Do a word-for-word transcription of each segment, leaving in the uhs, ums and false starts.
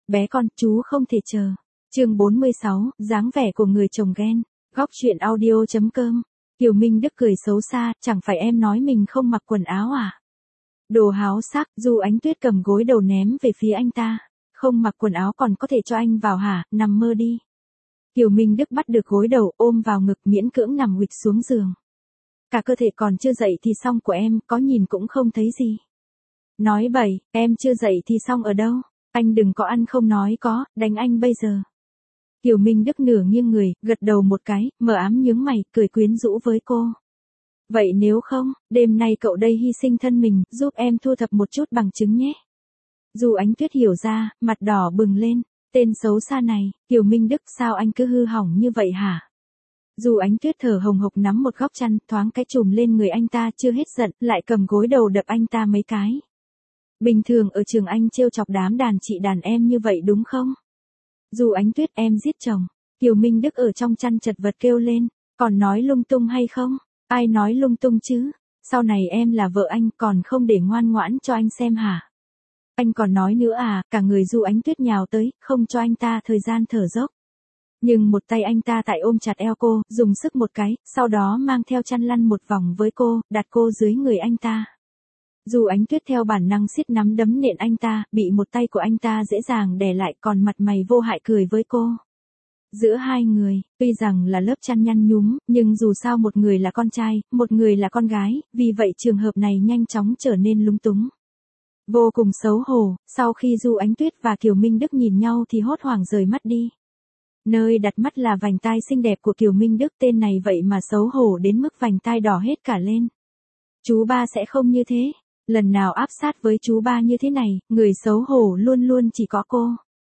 bé con, chú không thể chờ. Chương bốn mươi sáu, dáng vẻ của người chồng ghen. Góc truyện audio chấm com. Kiều Minh Đức cười xấu xa, chẳng phải em nói mình không mặc quần áo à? Đồ háo sắc, Du Ánh Tuyết cầm gối đầu ném về phía anh ta. Không mặc quần áo còn có thể cho anh vào hả, nằm mơ đi. Kiều Minh Đức bắt được gối đầu ôm vào ngực miễn cưỡng nằm nguỵch xuống giường. Cả cơ thể còn chưa dậy thì xong của em, có nhìn cũng không thấy gì. Nói bậy, em chưa dậy thì xong ở đâu, anh đừng có ăn không nói có, đánh anh bây giờ. Kiều Minh Đức nửa nghiêng người, gật đầu một cái, mờ ám nhướng mày, cười quyến rũ với cô. Vậy nếu không, đêm nay cậu đây hy sinh thân mình, giúp em thu thập một chút bằng chứng nhé. Du Ánh Tuyết hiểu ra, mặt đỏ bừng lên, tên xấu xa này, Kiều Minh Đức sao anh cứ hư hỏng như vậy hả? Du Ánh Tuyết thở hồng hộc nắm một góc chăn, thoáng cái chùm lên người anh ta, chưa hết giận, lại cầm gối đầu đập anh ta mấy cái. Bình thường ở trường anh trêu chọc đám đàn chị đàn em như vậy đúng không? Du Ánh Tuyết, em giết chồng. Kiều Minh Đức ở trong chăn chật vật kêu lên, còn nói lung tung hay không? Ai nói lung tung chứ? Sau này em là vợ anh còn không để ngoan ngoãn cho anh xem hả? Anh còn nói nữa à? Cả người Du Ánh Tuyết nhào tới, không cho anh ta thời gian thở dốc. Nhưng một tay anh ta tại ôm chặt eo cô, dùng sức một cái, sau đó mang theo chăn lăn một vòng với cô, đặt cô dưới người anh ta. Du Ánh Tuyết theo bản năng siết nắm đấm nện anh ta, bị một tay của anh ta dễ dàng đè lại, còn mặt mày vô hại cười với cô. Giữa hai người, tuy rằng là lớp chăn nhăn nhúm, nhưng dù sao một người là con trai, một người là con gái, vì vậy trường hợp này nhanh chóng trở nên lúng túng. Vô cùng xấu hổ, sau khi Du Ánh Tuyết và Kiều Minh Đức nhìn nhau thì hốt hoảng rời mắt đi. Nơi đặt mắt là vành tai xinh đẹp của Kiều Minh Đức, tên này vậy mà xấu hổ đến mức vành tai đỏ hết cả lên. Chú ba sẽ không như thế. Lần nào áp sát với chú ba như thế này, người xấu hổ luôn luôn chỉ có cô.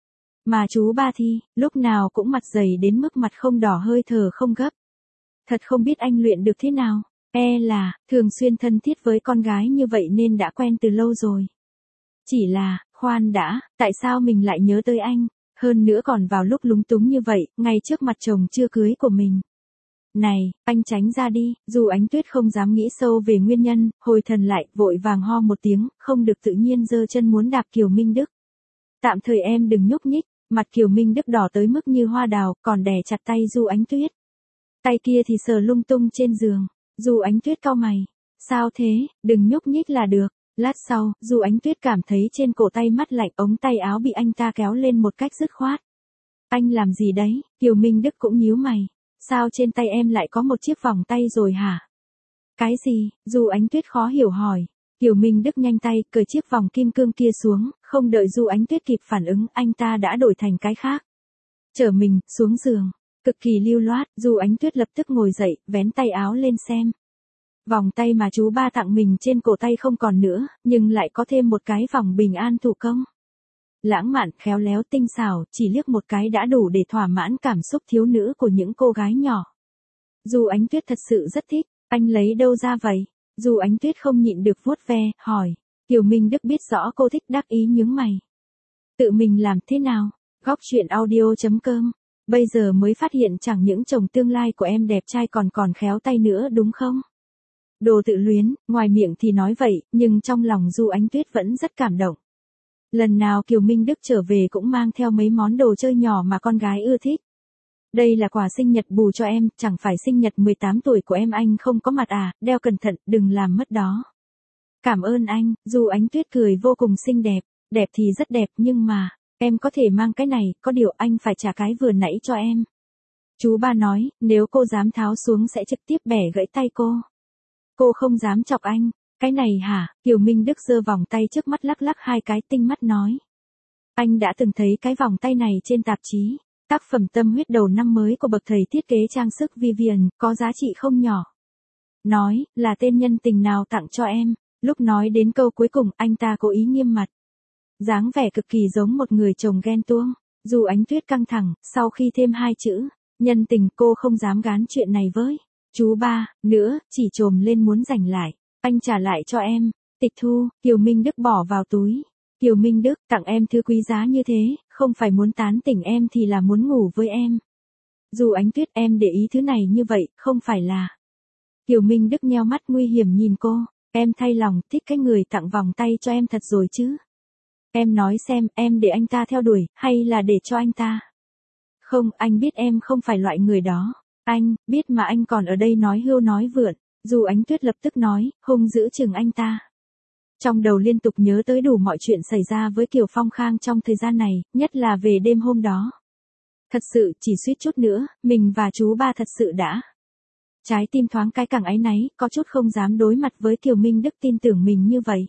Mà chú ba thì, lúc nào cũng mặt dày đến mức mặt không đỏ hơi thở không gấp. Thật không biết anh luyện được thế nào, e là, thường xuyên thân thiết với con gái như vậy nên đã quen từ lâu rồi. Chỉ là, khoan đã, tại sao mình lại nhớ tới anh, hơn nữa còn vào lúc lúng túng như vậy, ngay trước mặt chồng chưa cưới của mình. Này, anh tránh ra đi. Du Ánh Tuyết không dám nghĩ sâu về nguyên nhân, hồi thần lại, vội vàng ho một tiếng, không được tự nhiên giơ chân muốn đạp Kiều Minh Đức. Tạm thời em đừng nhúc nhích. Mặt Kiều Minh Đức đỏ tới mức như hoa đào, còn đè chặt tay Du Ánh Tuyết. Tay kia thì sờ lung tung trên giường. Du Ánh Tuyết cau mày. Sao thế, đừng nhúc nhích là được. Lát sau, Du Ánh Tuyết cảm thấy trên cổ tay mát lạnh, ống tay áo bị anh ta kéo lên một cách dứt khoát. Anh làm gì đấy? Kiều Minh Đức cũng nhíu mày. Sao trên tay em lại có một chiếc vòng tay rồi hả? Cái gì? Du Ánh Tuyết khó hiểu hỏi. Kiều Minh Đức nhanh tay, cởi chiếc vòng kim cương kia xuống, không đợi Du Ánh Tuyết kịp phản ứng, anh ta đã đổi thành cái khác. Chở mình, xuống giường. Cực kỳ lưu loát, Du Ánh Tuyết lập tức ngồi dậy, vén tay áo lên xem. Vòng tay mà chú ba tặng mình trên cổ tay không còn nữa, nhưng lại có thêm một cái vòng bình an thủ công. Lãng mạn, khéo léo, tinh xảo, chỉ liếc một cái đã đủ để thỏa mãn cảm xúc thiếu nữ của những cô gái nhỏ. Du Ánh Tuyết thật sự rất thích, anh lấy đâu ra vậy? Du Ánh Tuyết không nhịn được vuốt ve, hỏi. Kiều Minh Đức biết rõ cô thích, đắc ý nhướng mày. Tự mình làm thế nào? Góc truyện audio chấm com. Bây giờ mới phát hiện chẳng những chồng tương lai của em đẹp trai còn còn khéo tay nữa đúng không? Đồ tự luyến, ngoài miệng thì nói vậy, nhưng trong lòng Du Ánh Tuyết vẫn rất cảm động. Lần nào Kiều Minh Đức trở về cũng mang theo mấy món đồ chơi nhỏ mà con gái ưa thích. Đây là quà sinh nhật bù cho em, chẳng phải sinh nhật mười tám tuổi của em anh không có mặt à, đeo cẩn thận, đừng làm mất đó. Cảm ơn anh. Du Ánh Tuyết cười vô cùng xinh đẹp, đẹp thì rất đẹp nhưng mà, em có thể mang cái này, có điều anh phải trả cái vừa nãy cho em. Chú ba nói, nếu cô dám tháo xuống sẽ trực tiếp bẻ gãy tay cô. Cô không dám chọc anh. Cái này hả? Kiều Minh Đức giơ vòng tay trước mắt lắc lắc hai cái, tinh mắt nói. Anh đã từng thấy cái vòng tay này trên tạp chí. Tác phẩm tâm huyết đầu năm mới của bậc thầy thiết kế trang sức Vivian, có giá trị không nhỏ. Nói, là tên nhân tình nào tặng cho em. Lúc nói đến câu cuối cùng, anh ta cố ý nghiêm mặt. Dáng vẻ cực kỳ giống một người chồng ghen tuông. Du Ánh Tuyết căng thẳng, sau khi thêm hai chữ, nhân tình, cô không dám gán chuyện này với chú ba, nữa, chỉ trồm lên muốn giành lại. Anh trả lại cho em. Tịch thu, Kiều Minh Đức bỏ vào túi. Kiều Minh Đức, tặng em thứ quý giá như thế, không phải muốn tán tỉnh em thì là muốn ngủ với em. Du Ánh Tuyết, em để ý thứ này như vậy, không phải là. Kiều Minh Đức nheo mắt nguy hiểm nhìn cô. Em thay lòng, thích cái người tặng vòng tay cho em thật rồi chứ. Em nói xem, em để anh ta theo đuổi, hay là để cho anh ta? Không, anh biết em không phải loại người đó. Anh, biết mà anh còn ở đây nói hưu nói vượn. Du Ánh Tuyết lập tức nói, hung dữ chừng anh ta. Trong đầu liên tục nhớ tới đủ mọi chuyện xảy ra với Kiều Phong Khang trong thời gian này, nhất là về đêm hôm đó. Thật sự, chỉ suýt chút nữa, mình và chú ba thật sự đã. Trái tim thoáng cái càng áy náy, có chút không dám đối mặt với Kiều Minh Đức tin tưởng mình như vậy.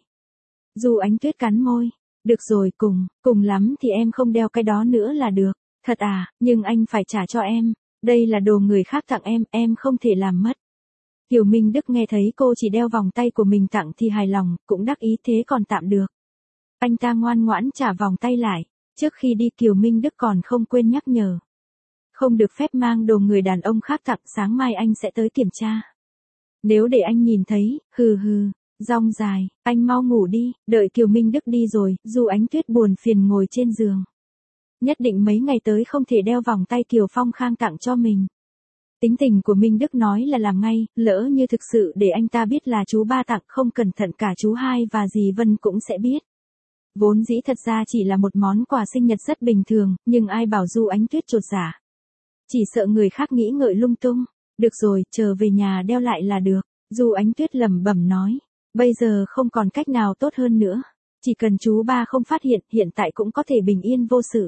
Du Ánh Tuyết cắn môi. Được rồi, cùng, cùng lắm thì em không đeo cái đó nữa là được. Thật à, nhưng anh phải trả cho em. Đây là đồ người khác tặng em, em không thể làm mất. Kiều Minh Đức nghe thấy cô chỉ đeo vòng tay của mình tặng thì hài lòng, cũng đắc ý thế còn tạm được. Anh ta ngoan ngoãn trả vòng tay lại. Trước khi đi Kiều Minh Đức còn không quên nhắc nhở. Không được phép mang đồ người đàn ông khác tặng, sáng mai anh sẽ tới kiểm tra. Nếu để anh nhìn thấy, hừ hừ, rong dài, anh mau ngủ đi, đợi Kiều Minh Đức đi rồi, Du Ánh Tuyết buồn phiền ngồi trên giường. Nhất định mấy ngày tới không thể đeo vòng tay Kiều Phong Khang tặng cho mình. Tính tình của Minh Đức nói là làm ngay, lỡ như thực sự để anh ta biết là chú ba tặng, không cẩn thận cả chú hai và dì Vân cũng sẽ biết. Vốn dĩ thật ra chỉ là một món quà sinh nhật rất bình thường, nhưng ai bảo Du Ánh Tuyết chột dạ. Chỉ sợ người khác nghĩ ngợi lung tung. Được rồi, chờ về nhà đeo lại là được. Du Ánh Tuyết lẩm bẩm nói. Bây giờ không còn cách nào tốt hơn nữa. Chỉ cần chú ba không phát hiện, hiện tại cũng có thể bình yên vô sự.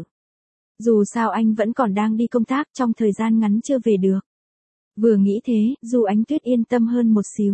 Dù sao anh vẫn còn đang đi công tác, trong thời gian ngắn chưa về được. Vừa nghĩ thế, Du Ánh Tuyết yên tâm hơn một xíu.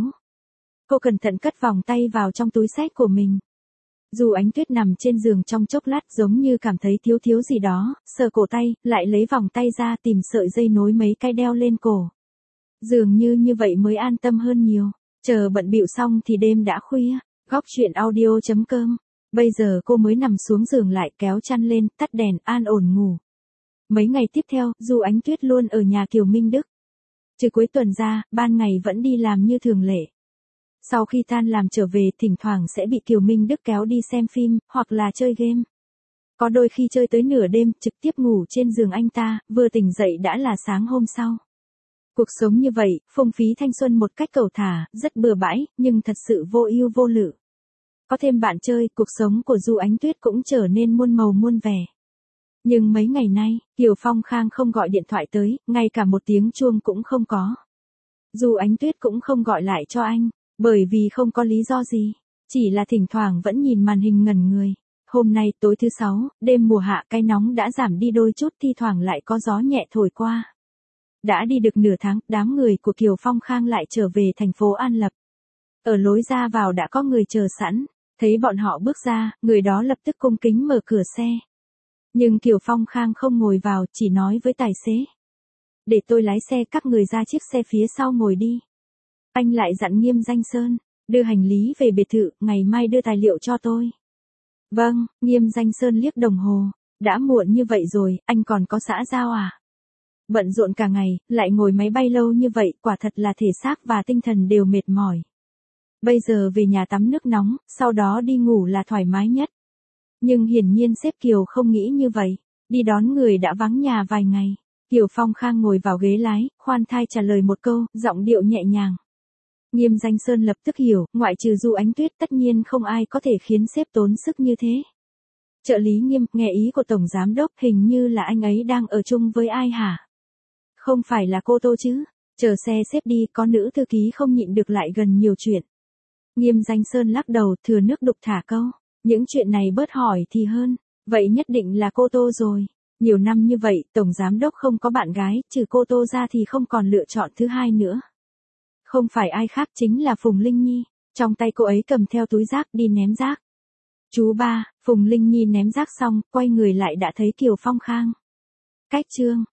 Cô cẩn thận cất vòng tay vào trong túi xách của mình. Du Ánh Tuyết nằm trên giường trong chốc lát giống như cảm thấy thiếu thiếu gì đó, sờ cổ tay, lại lấy vòng tay ra tìm sợi dây nối mấy cái đeo lên cổ. Dường như như vậy mới an tâm hơn nhiều. Chờ bận bịu xong thì đêm đã khuya. Góc truyện audio chấm com. Bây giờ cô mới nằm xuống giường lại kéo chăn lên, tắt đèn, an ổn ngủ. Mấy ngày tiếp theo, Du Ánh Tuyết luôn ở nhà Kiều Minh Đức. Trừ cuối tuần ra, ban ngày vẫn đi làm như thường lệ. Sau khi tan làm trở về, thỉnh thoảng sẽ bị Kiều Minh Đức kéo đi xem phim, hoặc là chơi game. Có đôi khi chơi tới nửa đêm, trực tiếp ngủ trên giường anh ta, vừa tỉnh dậy đã là sáng hôm sau. Cuộc sống như vậy, phung phí thanh xuân một cách cẩu thả, rất bừa bãi, nhưng thật sự vô ưu vô lự. Có thêm bạn chơi, cuộc sống của Du Ánh Tuyết cũng trở nên muôn màu muôn vẻ. Nhưng mấy ngày nay, Kiều Phong Khang không gọi điện thoại tới, ngay cả một tiếng chuông cũng không có. Du Ánh Tuyết cũng không gọi lại cho anh, bởi vì không có lý do gì, chỉ là thỉnh thoảng vẫn nhìn màn hình ngẩn người. Hôm nay tối thứ sáu, đêm mùa hạ cái nóng đã giảm đi đôi chút, thi thoảng lại có gió nhẹ thổi qua. Đã đi được nửa tháng, đám người của Kiều Phong Khang lại trở về thành phố An Lập. Ở lối ra vào đã có người chờ sẵn, thấy bọn họ bước ra, người đó lập tức cung kính mở cửa xe. Nhưng Kiều Phong Khang không ngồi vào, chỉ nói với tài xế. Để tôi lái xe, các người ra chiếc xe phía sau ngồi đi. Anh lại dặn Nghiêm Danh Sơn, đưa hành lý về biệt thự, ngày mai đưa tài liệu cho tôi. Vâng, Nghiêm Danh Sơn liếc đồng hồ, đã muộn như vậy rồi, anh còn có xã giao à? Bận rộn cả ngày, lại ngồi máy bay lâu như vậy, quả thật là thể xác và tinh thần đều mệt mỏi. Bây giờ về nhà tắm nước nóng, sau đó đi ngủ là thoải mái nhất. Nhưng hiển nhiên sếp Kiều không nghĩ như vậy, đi đón người đã vắng nhà vài ngày. Kiều Phong Khang ngồi vào ghế lái, khoan thai trả lời một câu, giọng điệu nhẹ nhàng. Nghiêm Danh Sơn lập tức hiểu, ngoại trừ Du Ánh Tuyết tất nhiên không ai có thể khiến sếp tốn sức như thế. Trợ lý Nghiêm, nghe ý của Tổng Giám Đốc, hình như là anh ấy đang ở chung với ai hả? Không phải là cô Tô chứ? Chờ xe xếp đi, có nữ thư ký không nhịn được lại gần nhiều chuyện. Nghiêm Danh Sơn lắc đầu, thừa nước đục thả câu. Những chuyện này bớt hỏi thì hơn. Vậy nhất định là cô Tô rồi. Nhiều năm như vậy, Tổng Giám Đốc không có bạn gái, trừ cô Tô ra thì không còn lựa chọn thứ hai nữa. Không phải ai khác chính là Phùng Linh Nhi. Trong tay cô ấy cầm theo túi rác đi ném rác. Chú ba, Phùng Linh Nhi ném rác xong, quay người lại đã thấy Kiều Phong Khang. Cách chương.